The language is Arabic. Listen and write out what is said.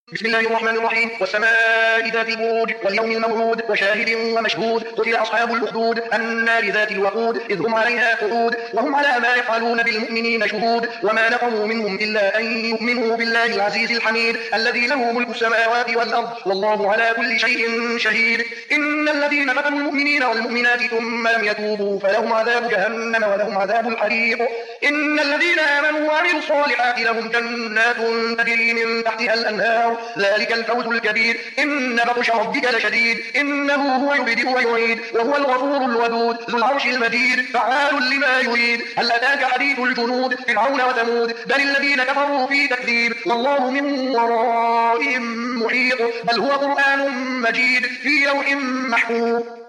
بسم الله الرحمن الرحيم. والسماء ذات البروج واليوم الموعود وشاهد ومشهود. قتل أصحاب الأخدود النار ذات الوقود إذ هم عليها قعود وهم على ما يفعلون بالمؤمنين شهود. وما نقموا منهم إلا أن يؤمنوا بالله العزيز الحميد الذي له ملك السماوات والأرض والله على كل شيء شهيد. إن الذين فتنوا المؤمنين والمؤمنات ثم لم يتوبوا فلهم عذاب جهنم ولهم عذاب الحريق. إن الذين آمنوا وعملوا الصالحات لهم جنات تجري من تحتها الأنهار ذلك الفوز الكبير. إن بطش ربك لشديد إنه هو يبدئ ويعيد وهو الغفور الودود ذو العرش المجيد فعال لما يريد. هل أتاك حديث الجنود فرعون وثمود بل الذين كفروا في تكذيب والله من ورائهم محيط بل هو قرآن مجيد في لوح محفوظ.